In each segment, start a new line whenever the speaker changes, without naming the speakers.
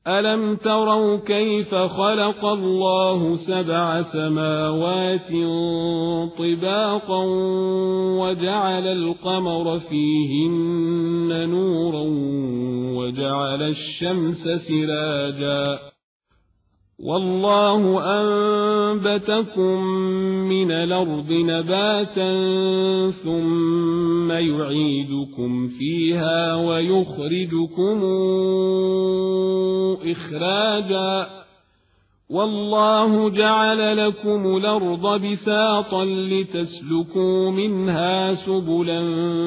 ألم تروا كيف خلق الله 7 سماوات طباقا وجعل القمر فيهن نورا وجعل الشمس سراجا والله أنبتكم من الأرض نباتا ثم يعيدكم فيها ويخرجكم إخراجا والله جعل لكم الأرض بساطا لتسلكوا منها سبلا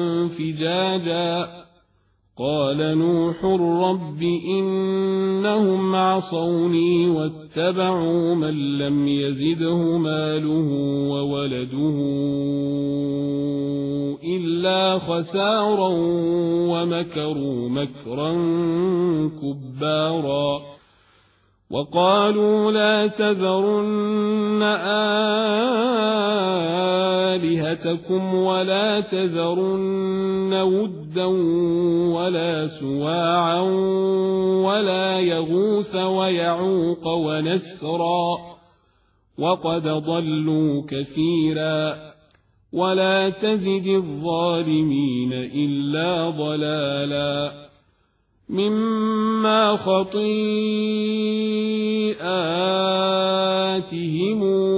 فجاجا قال نوح رب إنهم عصوني واتبعوا من لم يزده ماله وولده إلا خسارا ومكروا مكرا كبارا وقالوا لا تذرن آلهتكم ولا تذرن ودا ولا سواعا ولا يغوث ويعوق ونسرا وقد ضلوا كثيرا ولا تزد الظالمين إلا ضلالا مما خطيئاتهم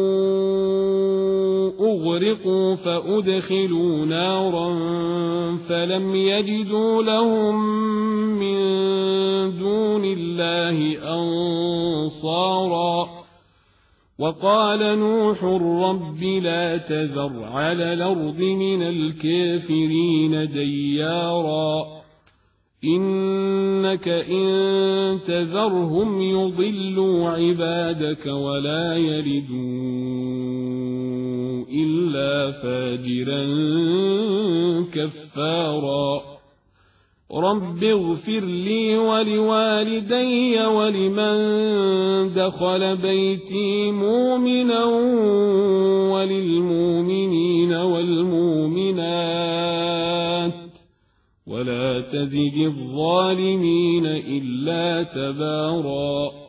أغرقوا فأدخلوا نارا فلم يجدوا لهم من دون الله أنصارا وقال نوح رب لا تذر على الأرض من الكافرين ديارا إنك إن تذرهم يضلوا عبادك ولا يلدوا إلا فاجرا كفارا رب اغفر لي ولوالدي ولمن دخل بيتي مؤمنا وللمؤمنين والمؤمنات ولا تزد الظالمين إلا تبارا